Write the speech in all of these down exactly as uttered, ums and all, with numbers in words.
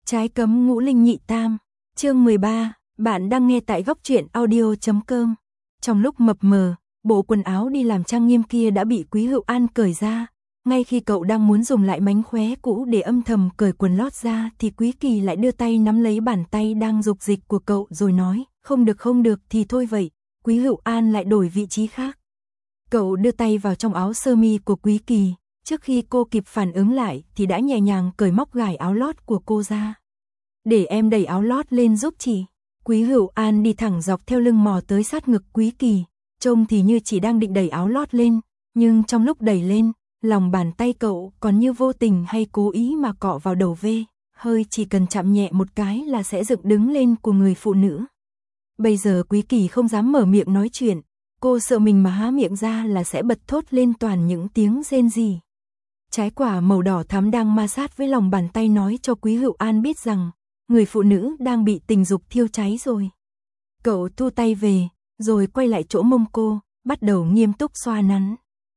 Trái cấm ngũ linh nhị tam, chương mười ba, bạn đang nghe tại góc truyện audio.com. Trong lúc mập mờ, bộ quần áo đi làm trang nghiêm kia đã bị Quý Hữu An cởi ra. Ngay khi cậu đang muốn dùng lại mánh khóe cũ để âm thầm cởi quần lót ra thì Quý Kỳ lại đưa tay nắm lấy bàn tay đang dục dịch của cậu rồi nói, không được không được thì thôi vậy. Quý Hữu An lại đổi vị trí khác. Cậu đưa tay vào trong áo sơ mi của Quý Kỳ, trước khi cô kịp phản ứng lại thì đã nhẹ nhàng cởi móc gài áo lót của cô ra. Để em đẩy áo lót lên giúp chị. Quý Hữu An đi thẳng dọc theo lưng mò tới sát ngực Quý Kỳ, trông thì như chỉ đang định đẩy áo lót lên, nhưng trong lúc đẩy lên, lòng bàn tay cậu còn như vô tình hay cố ý mà cọ vào đầu V, hơi chỉ cần chạm nhẹ một cái là sẽ dựng đứng lên của người phụ nữ. Bây giờ Quý Kỳ không dám mở miệng nói chuyện, cô sợ mình mà há miệng ra là sẽ bật thốt lên toàn những tiếng rên rỉ. Trái quả màu đỏ thắm đang ma sát với lòng bàn tay nói cho Quý Hữu An biết rằng người phụ nữ đang bị tình dục thiêu cháy rồi. Cậu thu tay về, rồi quay lại chỗ mông cô, bắt đầu nghiêm túc xoa nắn.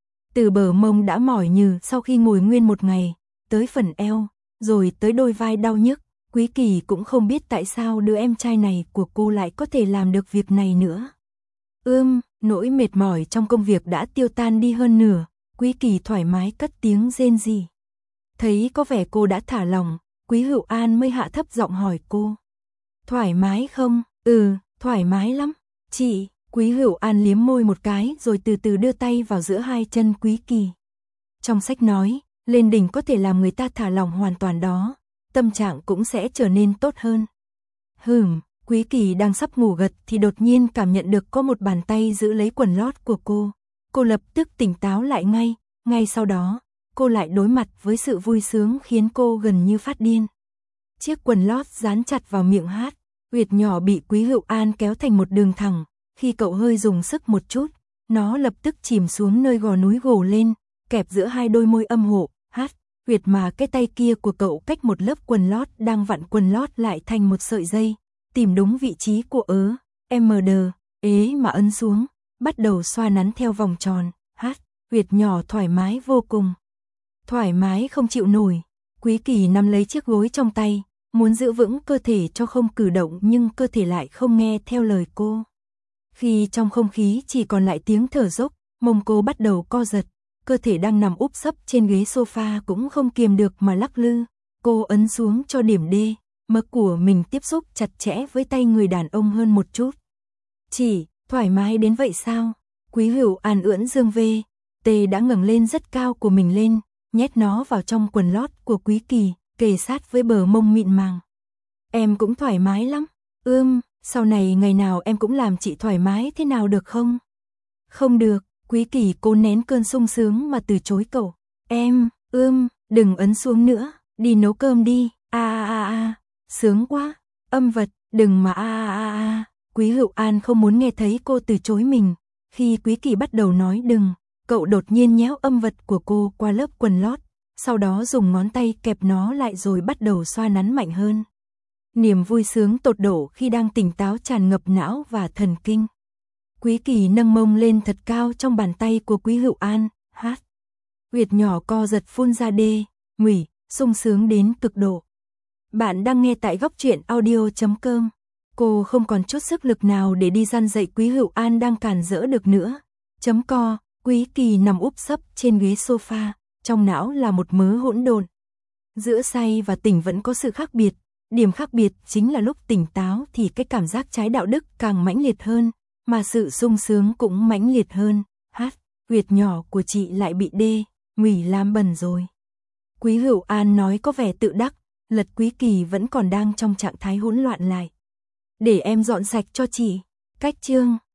Từ bờ mông đã mỏi nhừ sau khi ngồi nguyên một ngày, tới phần eo, rồi tới đôi vai đau nhức, Quý Kỳ cũng không biết tại sao đứa em trai này của cô lại có thể làm được việc này nữa. Ưm, nỗi mệt mỏi trong công việc đã tiêu tan đi hơn nửa, Quý Kỳ thoải mái cất tiếng rên rỉ. Thấy có vẻ cô đã thả lòng, Quý Hữu An mới hạ thấp giọng hỏi cô. Thoải mái không? Ừ, thoải mái lắm. Chị, Quý Hữu An liếm môi một cái rồi từ từ đưa tay vào giữa hai chân Quý Kỳ. Trong sách nói, lên đỉnh có thể làm người ta thả lòng hoàn toàn đó, tâm trạng cũng sẽ trở nên tốt hơn. Hừm, Quý Kỳ đang sắp ngủ gật thì đột nhiên cảm nhận được có một bàn tay giữ lấy quần lót của cô. Cô lập tức tỉnh táo lại ngay, ngay sau đó, cô lại đối mặt với sự vui sướng khiến cô gần như phát điên. Chiếc quần lót dán chặt vào miệng hát, huyệt nhỏ bị Quý Hữu An kéo thành một đường thẳng, khi cậu hơi dùng sức một chút, nó lập tức chìm xuống nơi gò núi gồ lên, kẹp giữa hai đôi môi âm hộ, hát, huyệt mà cái tay kia của cậu cách một lớp quần lót đang vặn quần lót lại thành một sợi dây, tìm đúng vị trí của ớ, em đê, ế mà ấn xuống, bắt đầu xoa nắn theo vòng tròn, hát, huyệt nhỏ thoải mái vô cùng. Thoải mái không chịu nổi, Quý Kỳ nắm lấy chiếc gối trong tay, muốn giữ vững cơ thể cho không cử động nhưng cơ thể lại không nghe theo lời cô. Khi trong không khí chỉ còn lại tiếng thở dốc, mông cô bắt đầu co giật, cơ thể đang nằm úp sấp trên ghế sofa cũng không kiềm được mà lắc lư. Cô ấn xuống cho điểm D, mực của mình tiếp xúc chặt chẽ với tay người đàn ông hơn một chút. Chỉ, thoải mái đến vậy sao? Quý Hữu An ưỡn dương V, T đã ngẩng lên rất cao của mình lên, nhét nó vào trong quần lót của Quý Kỳ, kề sát với bờ mông mịn màng. Em cũng thoải mái lắm. Ưm, sau này ngày nào em cũng làm chị thoải mái thế nào được không? Không được, Quý Kỳ cố nén cơn sung sướng mà từ chối cậu. Em, ưm, đừng ấn xuống nữa, đi nấu cơm đi. A a a a, sướng quá. Âm vật, đừng mà a a a a. Quý Hữu An không muốn nghe thấy cô từ chối mình. Khi Quý Kỳ bắt đầu nói đừng, cậu đột nhiên nhéo âm vật của cô qua lớp quần lót, sau đó dùng ngón tay kẹp nó lại rồi bắt đầu xoa nắn mạnh hơn. Niềm vui sướng tột độ khi đang tỉnh táo tràn ngập não và thần kinh. Quý Kỳ nâng mông lên thật cao trong bàn tay của Quý Hữu An, hát. Huyệt nhỏ co giật phun ra đê, ngủy, sung sướng đến cực độ. Bạn đang nghe tại góc truyện audio.com. Cô không còn chút sức lực nào để đi răn dạy Quý Hữu An đang cản rỡ được nữa. Chấm co, Quý Kỳ nằm úp sấp trên ghế sofa, trong não là một mớ hỗn độn. Giữa say và tỉnh vẫn có sự khác biệt. Điểm khác biệt chính là lúc tỉnh táo thì cái cảm giác trái đạo đức càng mãnh liệt hơn, mà sự sung sướng cũng mãnh liệt hơn. Hát, huyệt nhỏ của chị lại bị đê, ngủy làm bẩn rồi. Quý Hữu An nói có vẻ tự đắc, lật Quý Kỳ vẫn còn đang trong trạng thái hỗn loạn lại. Để em dọn sạch cho chị. Cách chương